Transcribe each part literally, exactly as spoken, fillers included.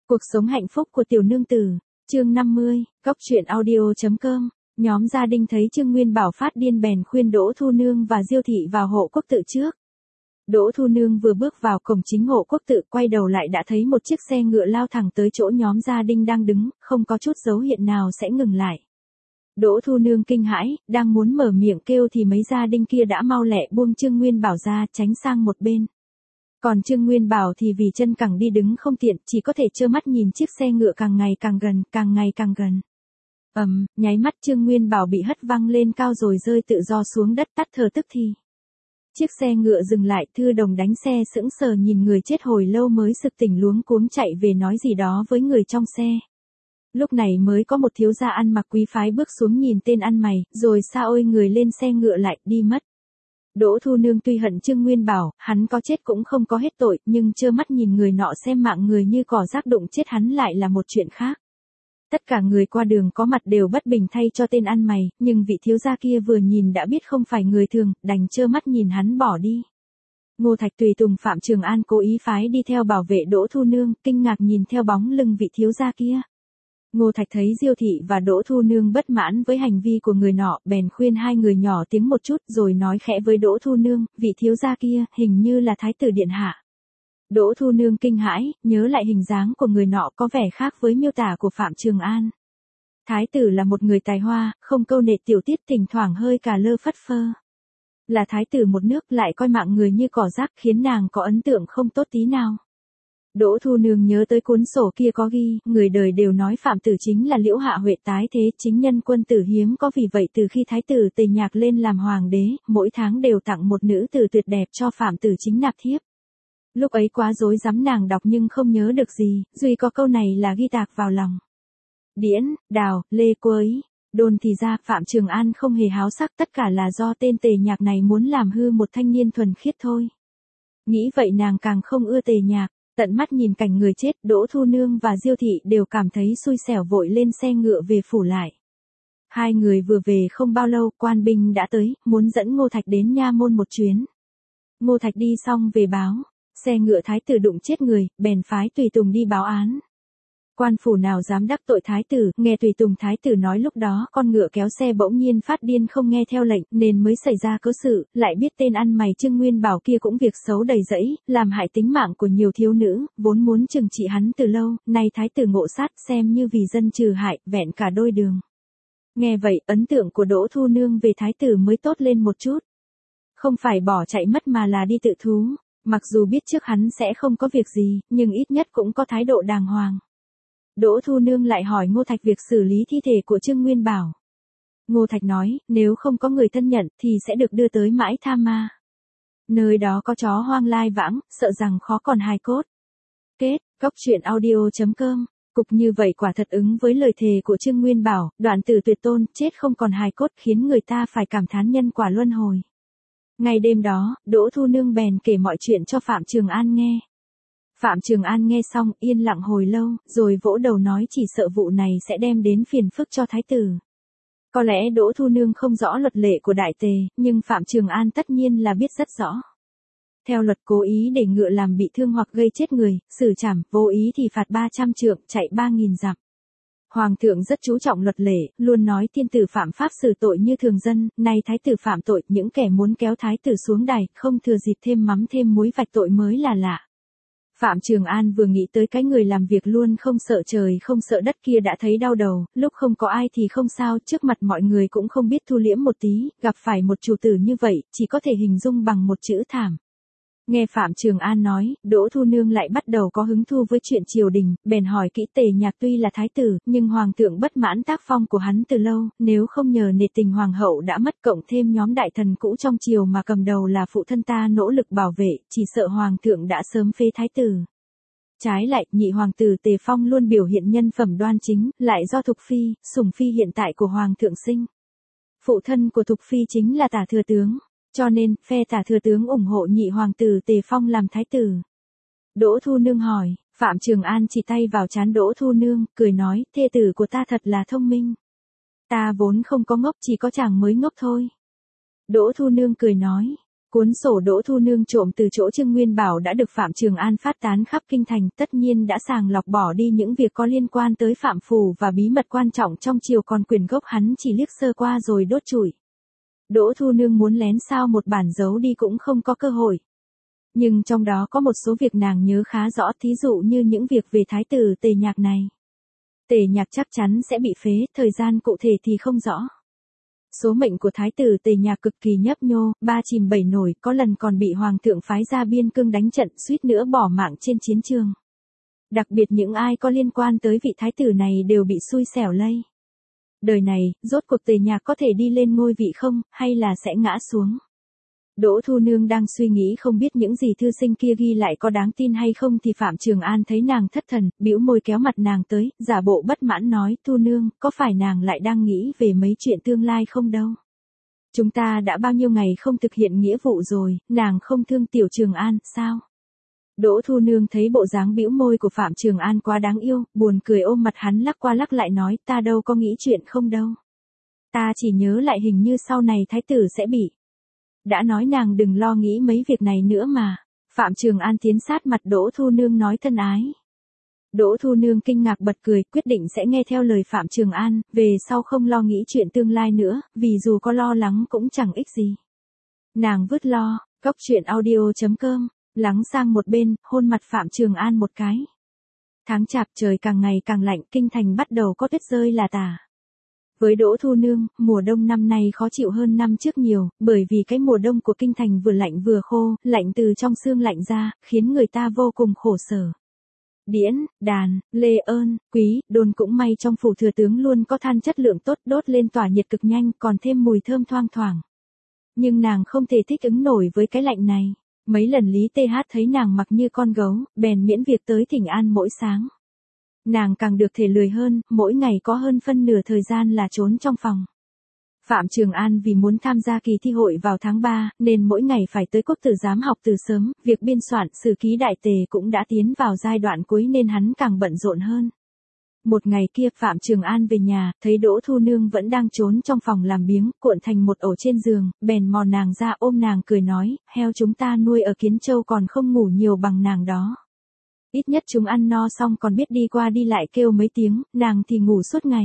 Cuộc sống hạnh phúc của tiểu nương tử, chương năm mươi, Cóc truyện audio.com. Nhóm gia đình thấy Trương Nguyên Bảo phát điên bèn khuyên Đỗ Thu Nương và Diêu Thị vào hộ quốc tự trước. Đỗ Thu Nương vừa bước vào cổng chính hộ quốc tự, quay đầu lại đã thấy một chiếc xe ngựa lao thẳng tới chỗ nhóm gia đình đang đứng, không có chút dấu hiệu nào sẽ ngừng lại. Đỗ Thu Nương kinh hãi, đang muốn mở miệng kêu thì mấy gia đình kia đã mau lẹ buông Trương Nguyên Bảo ra, tránh sang một bên. Còn Trương Nguyên Bảo thì vì chân cẳng đi đứng không tiện, chỉ có thể trơ mắt nhìn chiếc xe ngựa càng ngày càng gần, càng ngày càng gần. Ầm, um, nháy mắt Trương Nguyên Bảo bị hất văng lên cao rồi rơi tự do xuống đất, tắt thở tức thì. Chiếc xe ngựa dừng lại, Thư Đồng đánh xe sững sờ nhìn người chết hồi lâu mới sực tỉnh luống cuống chạy về nói gì đó với người trong xe. Lúc này mới có một thiếu gia ăn mặc quý phái bước xuống nhìn tên ăn mày, rồi xa ôi người lên xe ngựa lại, đi mất. Đỗ Thu Nương tuy hận Trương Nguyên Bảo, hắn có chết cũng không có hết tội, nhưng trơ mắt nhìn người nọ xem mạng người như cỏ rác đụng chết hắn lại là một chuyện khác. Tất cả người qua đường có mặt đều bất bình thay cho tên ăn mày, nhưng vị thiếu gia kia vừa nhìn đã biết không phải người thường, đành trơ mắt nhìn hắn bỏ đi. Ngô Thạch tùy tùng Phạm Trường An cố ý phái đi theo bảo vệ Đỗ Thu Nương, kinh ngạc nhìn theo bóng lưng vị thiếu gia kia. Ngô Thạch thấy Diêu Thị và Đỗ Thu Nương bất mãn với hành vi của người nọ, bèn khuyên hai người nhỏ tiếng một chút rồi nói khẽ với Đỗ Thu Nương, vị thiếu gia kia, hình như là Thái tử điện hạ. Đỗ Thu Nương kinh hãi, nhớ lại hình dáng của người nọ có vẻ khác với miêu tả của Phạm Trường An. Thái tử là một người tài hoa, không câu nệ tiểu tiết, thỉnh thoảng hơi cà lơ phất phơ. Là thái tử một nước lại coi mạng người như cỏ rác, khiến nàng có ấn tượng không tốt tí nào. Đỗ Thu Nương nhớ tới cuốn sổ kia có ghi, người đời đều nói Phạm tử chính là Liễu Hạ Huệ tái thế, chính nhân quân tử hiếm có, vì vậy từ khi thái tử Tề Nhạc lên làm hoàng đế, mỗi tháng đều tặng một nữ tử tuyệt đẹp cho Phạm tử chính nạp thiếp. Lúc ấy quá rối rắm nàng đọc nhưng không nhớ được gì, duy có câu này là ghi tạc vào lòng. Điễn, Đào, Lê Quấy, đồn thì ra Phạm Trường An không hề háo sắc, tất cả là do tên Tề Nhạc này muốn làm hư một thanh niên thuần khiết thôi. Nghĩ vậy nàng càng không ưa Tề Nhạc. Tận mắt nhìn cảnh người chết, Đỗ Thu Nương và Diêu Thị đều cảm thấy xui xẻo vội lên xe ngựa về phủ lại. Hai người vừa về không bao lâu, quan binh đã tới, muốn dẫn Ngô Thạch đến nha môn một chuyến. Ngô Thạch đi xong về báo, xe ngựa thái tử đụng chết người, bèn phái tùy tùng đi báo án. Quan phủ nào dám đắc tội thái tử, nghe tùy tùng thái tử nói lúc đó con ngựa kéo xe bỗng nhiên phát điên không nghe theo lệnh, nên mới xảy ra cớ sự, lại biết tên ăn mày Trương Nguyên Bảo kia cũng việc xấu đầy rẫy, làm hại tính mạng của nhiều thiếu nữ, vốn muốn trừng trị hắn từ lâu, nay thái tử ngộ sát, xem như vì dân trừ hại, vẹn cả đôi đường. Nghe vậy, ấn tượng của Đỗ Thu Nương về thái tử mới tốt lên một chút. Không phải bỏ chạy mất mà là đi tự thú, mặc dù biết trước hắn sẽ không có việc gì, nhưng ít nhất cũng có thái độ đàng hoàng. Đỗ Thu Nương lại hỏi Ngô Thạch việc xử lý thi thể của Trương Nguyên Bảo. Ngô Thạch nói, nếu không có người thân nhận thì sẽ được đưa tới Mãi Tha Ma. Nơi đó có chó hoang lai vãng, sợ rằng khó còn hài cốt. Kết, Cóc truyện audio.com. Cục như vậy quả thật ứng với lời thề của Trương Nguyên Bảo, đoạn tử tuyệt tôn, chết không còn hài cốt, khiến người ta phải cảm thán nhân quả luân hồi. Ngày đêm đó, Đỗ Thu Nương bèn kể mọi chuyện cho Phạm Trường An nghe. Phạm Trường An nghe xong, yên lặng hồi lâu, rồi vỗ đầu nói chỉ sợ vụ này sẽ đem đến phiền phức cho thái tử. Có lẽ Đỗ Thu Nương không rõ luật lệ của đại tề, nhưng Phạm Trường An tất nhiên là biết rất rõ. Theo luật cố ý để ngựa làm bị thương hoặc gây chết người, xử trảm, vô ý thì phạt ba trăm trượng, chạy ba nghìn dặm. Hoàng thượng rất chú trọng luật lệ, luôn nói tiên tử phạm pháp xử tội như thường dân, nay thái tử phạm tội, những kẻ muốn kéo thái tử xuống đài, không thừa dịp thêm mắm thêm muối vạch tội mới là lạ. Phạm Trường An vừa nghĩ tới cái người làm việc luôn không sợ trời không sợ đất kia đã thấy đau đầu, lúc không có ai thì không sao, trước mặt mọi người cũng không biết thu liễm một tí, gặp phải một chủ tử như vậy, chỉ có thể hình dung bằng một chữ thảm. Nghe Phạm Trường An nói, Đỗ Thu Nương lại bắt đầu có hứng thu với chuyện triều đình, bèn hỏi kỹ Tề Nhạc tuy là thái tử, nhưng hoàng thượng bất mãn tác phong của hắn từ lâu, nếu không nhờ nể tình hoàng hậu đã mất cộng thêm nhóm đại thần cũ trong triều mà cầm đầu là phụ thân ta nỗ lực bảo vệ, chỉ sợ hoàng thượng đã sớm phế thái tử. Trái lại, nhị hoàng tử Tề Phong luôn biểu hiện nhân phẩm đoan chính, lại do Thục Phi, sủng phi hiện tại của hoàng thượng sinh. Phụ thân của Thục Phi chính là Tả thừa tướng. Cho nên, phe Tả thừa tướng ủng hộ nhị hoàng tử Tề Phong làm thái tử. Đỗ Thu Nương hỏi, Phạm Trường An chỉ tay vào trán Đỗ Thu Nương, cười nói, thê tử của ta thật là thông minh. Ta vốn không có ngốc, chỉ có chàng mới ngốc thôi. Đỗ Thu Nương cười nói, Cuốn sổ Đỗ Thu Nương trộm từ chỗ Trương Nguyên Bảo đã được Phạm Trường An phát tán khắp kinh thành, tất nhiên đã sàng lọc bỏ đi những việc có liên quan tới Phạm Phủ và bí mật quan trọng trong triều, còn quyền gốc hắn chỉ liếc sơ qua rồi đốt trụi. Đỗ Thu Nương muốn lén sao một bản giấu đi cũng không có cơ hội. Nhưng trong đó có một số việc nàng nhớ khá rõ, thí dụ như những việc về thái tử Tề Nhạc này. Tề Nhạc chắc chắn sẽ bị phế, thời gian cụ thể thì không rõ. Số mệnh của thái tử Tề Nhạc cực kỳ nhấp nhô, ba chìm bảy nổi, có lần còn bị hoàng thượng phái ra biên cương đánh trận, suýt nữa bỏ mạng trên chiến trường. Đặc biệt những ai có liên quan tới vị thái tử này đều bị xui xẻo lây. Đời này, rốt cuộc Tề Nhạc có thể đi lên ngôi vị không, hay là sẽ ngã xuống? Đỗ Thu Nương đang suy nghĩ không biết những gì thư sinh kia ghi lại có đáng tin hay không thì Phạm Trường An thấy nàng thất thần, bĩu môi kéo mặt nàng tới, giả bộ bất mãn nói, Thu Nương, có phải nàng lại đang nghĩ về mấy chuyện tương lai không đâu? Chúng ta đã bao nhiêu ngày không thực hiện nghĩa vụ rồi, nàng không thương tiểu Trường An, sao? Đỗ Thu Nương thấy bộ dáng bĩu môi của Phạm Trường An quá đáng yêu, buồn cười ôm mặt hắn lắc qua lắc lại nói, ta đâu có nghĩ chuyện không đâu. Ta chỉ nhớ lại hình như sau này thái tử sẽ bị. Đã nói nàng đừng lo nghĩ mấy việc này nữa mà. Phạm Trường An tiến sát mặt Đỗ Thu Nương nói thân ái. Đỗ Thu Nương kinh ngạc bật cười, quyết định sẽ nghe theo lời Phạm Trường An, về sau không lo nghĩ chuyện tương lai nữa, vì dù có lo lắng cũng chẳng ích gì. Nàng vứt lo, cốc truyện audio chấm com, lắng sang một bên, hôn mặt Phạm Trường An một cái. Tháng chạp trời càng ngày càng lạnh, kinh thành bắt đầu có tuyết rơi là tả. Với Đỗ Thu Nương, mùa đông năm nay khó chịu hơn năm trước nhiều, bởi vì cái mùa đông của kinh thành vừa lạnh vừa khô, lạnh từ trong xương lạnh ra, khiến người ta vô cùng khổ sở. Điễn, Đàn, Lê Ơn, Quý, Đôn cũng may trong phủ thừa tướng luôn có than chất lượng tốt, đốt lên tỏa nhiệt cực nhanh, còn thêm mùi thơm thoang thoảng. Nhưng nàng không thể thích ứng nổi với cái lạnh này. Mấy lần Lý Tê Hát thấy nàng mặc như con gấu, bèn miễn việc tới thỉnh an mỗi sáng. Nàng càng được thể lười hơn, mỗi ngày có hơn phân nửa thời gian là trốn trong phòng. Phạm Trường An vì muốn tham gia kỳ thi hội vào tháng ba, nên mỗi ngày phải tới quốc tử giám học từ sớm, việc biên soạn sử ký đại tề cũng đã tiến vào giai đoạn cuối nên hắn càng bận rộn hơn. Một ngày kia Phạm Trường An về nhà, thấy Đỗ Thu Nương vẫn đang trốn trong phòng làm biếng, cuộn thành một ổ trên giường, bèn mò nàng ra ôm nàng cười nói, heo chúng ta nuôi ở Kiến Châu còn không ngủ nhiều bằng nàng đó. Ít nhất chúng ăn no xong còn biết đi qua đi lại kêu mấy tiếng, nàng thì ngủ suốt ngày.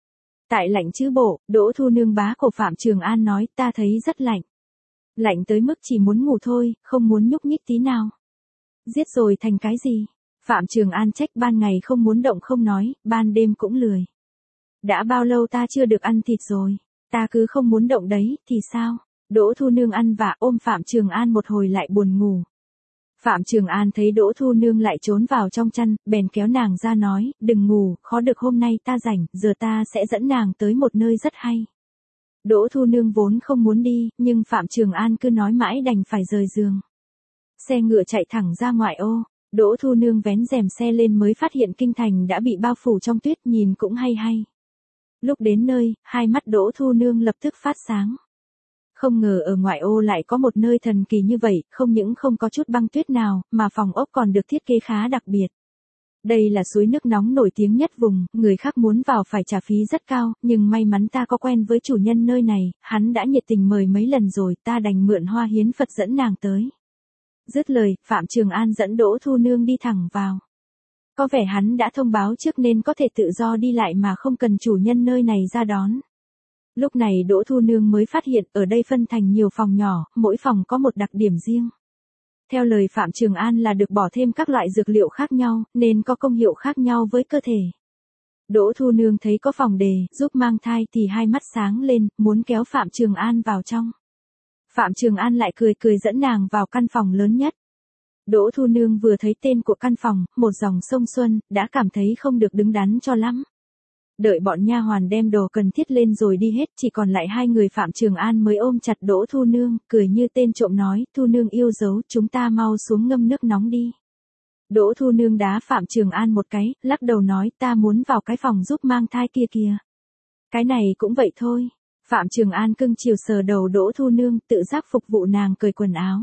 Tại lạnh chứ bộ, Đỗ Thu Nương bá cổ Phạm Trường An nói, ta thấy rất lạnh. Lạnh tới mức chỉ muốn ngủ thôi, không muốn nhúc nhích tí nào. Giết rồi thành cái gì? Phạm Trường An trách, ban ngày không muốn động không nói, ban đêm cũng lười. Đã bao lâu ta chưa được ăn thịt rồi, ta cứ không muốn động đấy, thì sao? Đỗ Thu Nương ăn vạ ôm Phạm Trường An một hồi lại buồn ngủ. Phạm Trường An thấy Đỗ Thu Nương lại trốn vào trong chăn, bèn kéo nàng ra nói, đừng ngủ, khó được hôm nay ta rảnh, giờ ta sẽ dẫn nàng tới một nơi rất hay. Đỗ Thu Nương vốn không muốn đi, nhưng Phạm Trường An cứ nói mãi đành phải rời giường. Xe ngựa chạy thẳng ra ngoại ô, Đỗ Thu Nương vén rèm xe lên mới phát hiện kinh thành đã bị bao phủ trong tuyết, nhìn cũng hay hay. Lúc đến nơi, hai mắt Đỗ Thu Nương lập tức phát sáng. Không ngờ ở ngoại ô lại có một nơi thần kỳ như vậy, không những không có chút băng tuyết nào, mà phòng ốc còn được thiết kế khá đặc biệt. Đây là suối nước nóng nổi tiếng nhất vùng, người khác muốn vào phải trả phí rất cao, nhưng may mắn ta có quen với chủ nhân nơi này, hắn đã nhiệt tình mời mấy lần rồi, ta đành mượn hoa hiến Phật dẫn nàng tới. Dứt lời, Phạm Trường An dẫn Đỗ Thu Nương đi thẳng vào. Có vẻ hắn đã thông báo trước nên có thể tự do đi lại mà không cần chủ nhân nơi này ra đón. Lúc này Đỗ Thu Nương mới phát hiện ở đây phân thành nhiều phòng nhỏ, mỗi phòng có một đặc điểm riêng. Theo lời Phạm Trường An là được bỏ thêm các loại dược liệu khác nhau, nên có công hiệu khác nhau với cơ thể. Đỗ Thu Nương thấy có phòng đề, giúp mang thai thì hai mắt sáng lên, muốn kéo Phạm Trường An vào trong. Phạm Trường An lại cười cười dẫn nàng vào căn phòng lớn nhất. Đỗ Thu Nương vừa thấy tên của căn phòng, một dòng sông Xuân, đã cảm thấy không được đứng đắn cho lắm. Đợi bọn nha hoàn đem đồ cần thiết lên rồi đi hết, chỉ còn lại hai người Phạm Trường An mới ôm chặt Đỗ Thu Nương, cười như tên trộm nói, Thu Nương yêu dấu, chúng ta mau xuống ngâm nước nóng đi. Đỗ Thu Nương đá Phạm Trường An một cái, lắc đầu nói, ta muốn vào cái phòng giúp mang thai kia kìa. Cái này cũng vậy thôi. Phạm Trường An cưng chiều sờ đầu Đỗ Thu Nương, tự giác phục vụ nàng cởi quần áo.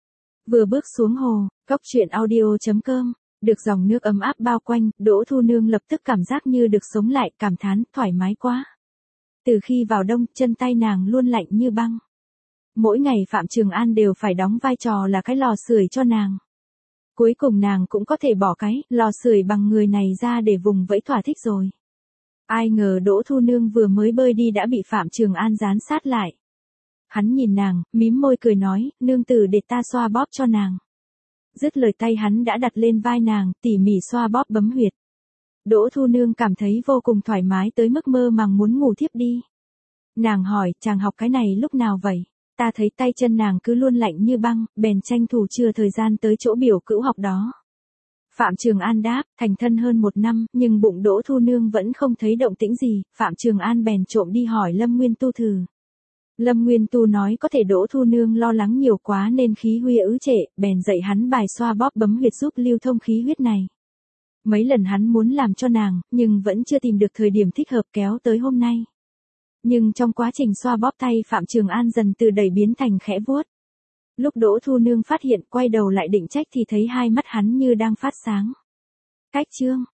Vừa bước xuống hồ, cốc truyện audio chấm com, được dòng nước ấm áp bao quanh, Đỗ Thu Nương lập tức cảm giác như được sống lại, cảm thán, thoải mái quá. Từ khi vào đông, chân tay nàng luôn lạnh như băng. Mỗi ngày Phạm Trường An đều phải đóng vai trò là cái lò sưởi cho nàng. Cuối cùng nàng cũng có thể bỏ cái lò sưởi bằng người này ra để vùng vẫy thỏa thích rồi. Ai ngờ Đỗ Thu Nương vừa mới bơi đi đã bị Phạm Trường An dán sát lại. Hắn nhìn nàng, mím môi cười nói, nương tử để ta xoa bóp cho nàng. Dứt lời tay hắn đã đặt lên vai nàng, tỉ mỉ xoa bóp bấm huyệt. Đỗ Thu Nương cảm thấy vô cùng thoải mái tới mức mơ màng muốn ngủ thiếp đi. Nàng hỏi, chàng học cái này lúc nào vậy? Ta thấy tay chân nàng cứ luôn lạnh như băng, bèn tranh thủ trưa thời gian tới chỗ biểu cữu học đó. Phạm Trường An đáp, thành thân hơn một năm, nhưng bụng Đỗ Thu Nương vẫn không thấy động tĩnh gì, Phạm Trường An bèn trộm đi hỏi Lâm Nguyên Tu thử. Lâm Nguyên Tu nói có thể Đỗ Thu Nương lo lắng nhiều quá nên khí huyết ứ trệ, bèn dạy hắn bài xoa bóp bấm huyệt giúp lưu thông khí huyết này. Mấy lần hắn muốn làm cho nàng, nhưng vẫn chưa tìm được thời điểm thích hợp kéo tới hôm nay. Nhưng trong quá trình xoa bóp tay Phạm Trường An dần từ đẩy biến thành khẽ vuốt. Lúc Đỗ Thu Nương phát hiện quay đầu lại định trách thì thấy hai mắt hắn như đang phát sáng. Cách chương